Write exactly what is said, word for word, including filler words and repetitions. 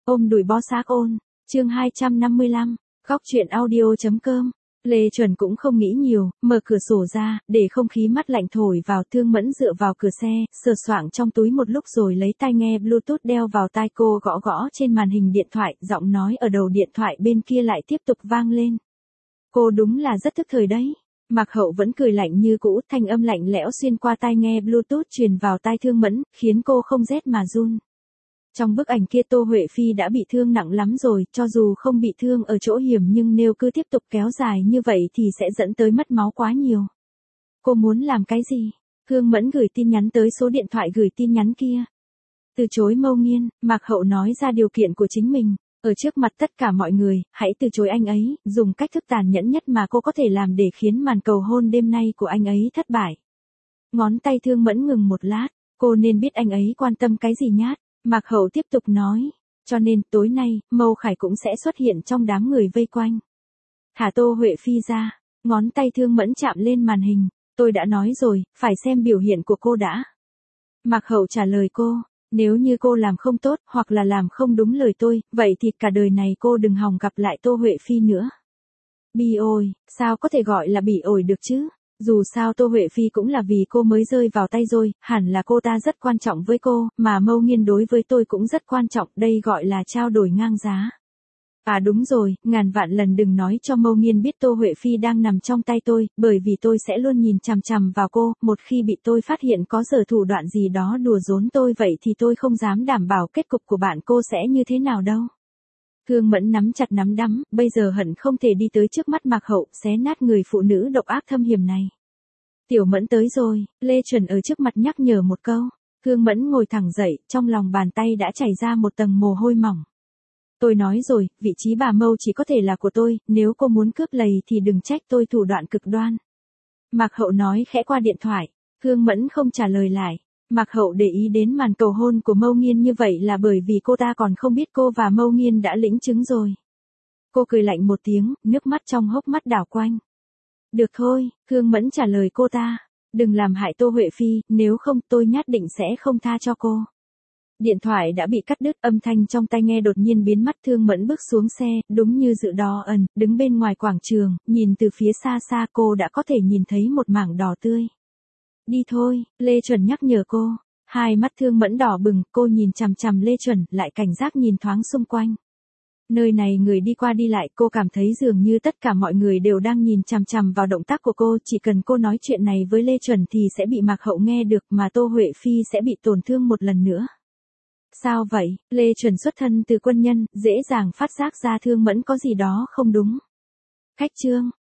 Ôm đùi bó xác ôn, chương hai trăm năm mươi lăm, góc truyện audio.com. Lê Chuẩn cũng không nghĩ nhiều, mở cửa sổ ra, để không khí mát lạnh thổi vào. Thương Mẫn dựa vào cửa xe, sờ soạng trong túi một lúc rồi lấy tai nghe Bluetooth đeo vào tai cô, gõ gõ trên màn hình điện thoại, giọng nói ở đầu điện thoại bên kia lại tiếp tục vang lên. Cô đúng là rất thức thời đấy. Mạc Hậu vẫn cười lạnh như cũ, thanh âm lạnh lẽo xuyên qua tai nghe Bluetooth truyền vào tai Thương Mẫn, khiến cô không rét mà run. Trong bức ảnh kia Tô Huệ Phi đã bị thương nặng lắm rồi, cho dù không bị thương ở chỗ hiểm nhưng nếu cứ tiếp tục kéo dài như vậy thì sẽ dẫn tới mất máu quá nhiều. Cô muốn làm cái gì? Thương Mẫn gửi tin nhắn tới số điện thoại gửi tin nhắn kia. Từ chối Mâu Nghiên, Mạc Hậu nói ra điều kiện của chính mình. Ở trước mặt tất cả mọi người, hãy từ chối anh ấy, dùng cách thức tàn nhẫn nhất mà cô có thể làm để khiến màn cầu hôn đêm nay của anh ấy thất bại. Ngón tay Thương Mẫn ngừng một lát, cô nên biết anh ấy quan tâm cái gì nhát. Mạc Hậu tiếp tục nói, cho nên tối nay, Mâu Khải cũng sẽ xuất hiện trong đám người vây quanh. Thả Tô Huệ Phi ra, ngón tay Thương Mẫn chạm lên màn hình, tôi đã nói rồi, phải xem biểu hiện của cô đã. Mạc Hậu trả lời cô, nếu như cô làm không tốt, hoặc là làm không đúng lời tôi, vậy thì cả đời này cô đừng hòng gặp lại Tô Huệ Phi nữa. Bi ôi, sao có thể gọi là bị ổi được chứ? Dù sao Tô Huệ Phi cũng là vì cô mới rơi vào tay rồi, hẳn là cô ta rất quan trọng với cô, mà Mâu Nghiên đối với tôi cũng rất quan trọng, đây gọi là trao đổi ngang giá. À đúng rồi, ngàn vạn lần đừng nói cho Mâu Nghiên biết Tô Huệ Phi đang nằm trong tay tôi, bởi vì tôi sẽ luôn nhìn chằm chằm vào cô, một khi bị tôi phát hiện có giở thủ đoạn gì đó đùa giỡn tôi vậy thì tôi không dám đảm bảo kết cục của bạn cô sẽ như thế nào đâu. Thương Mẫn nắm chặt nắm đấm, bây giờ hận không thể đi tới trước mắt Mạc Hậu, xé nát người phụ nữ độc ác thâm hiểm này. Tiểu Mẫn tới rồi, Lê Chuẩn ở trước mặt nhắc nhở một câu. Thương Mẫn ngồi thẳng dậy, trong lòng bàn tay đã chảy ra một tầng mồ hôi mỏng. Tôi nói rồi, vị trí bà Mâu chỉ có thể là của tôi, nếu cô muốn cướp lầy thì đừng trách tôi thủ đoạn cực đoan. Mạc Hậu nói khẽ qua điện thoại, Thương Mẫn không trả lời lại. Mạc Hậu để ý đến màn cầu hôn của Mâu Nghiên như vậy là bởi vì cô ta còn không biết cô và Mâu Nghiên đã lĩnh chứng rồi. Cô cười lạnh một tiếng, nước mắt trong hốc mắt đảo quanh. Được thôi, Thương Mẫn trả lời cô ta, đừng làm hại Tô Huệ Phi, nếu không tôi nhất định sẽ không tha cho cô. Điện thoại đã bị cắt đứt, âm thanh trong tai nghe đột nhiên biến mất. Thương Mẫn bước xuống xe, đúng như dự đoán ẩn, đứng bên ngoài quảng trường, nhìn từ phía xa xa cô đã có thể nhìn thấy một mảng đỏ tươi. Đi thôi, Lê Chuẩn nhắc nhở cô. Hai mắt Thương Mẫn đỏ bừng, cô nhìn chằm chằm Lê Chuẩn, lại cảnh giác nhìn thoáng xung quanh. Nơi này người đi qua đi lại, cô cảm thấy dường như tất cả mọi người đều đang nhìn chằm chằm vào động tác của cô, chỉ cần cô nói chuyện này với Lê Chuẩn thì sẽ bị Mạc Hậu nghe được, mà Tô Huệ Phi sẽ bị tổn thương một lần nữa. Sao vậy? Lê Chuẩn xuất thân từ quân nhân, dễ dàng phát giác ra Thương Mẫn có gì đó không đúng. Khách trương,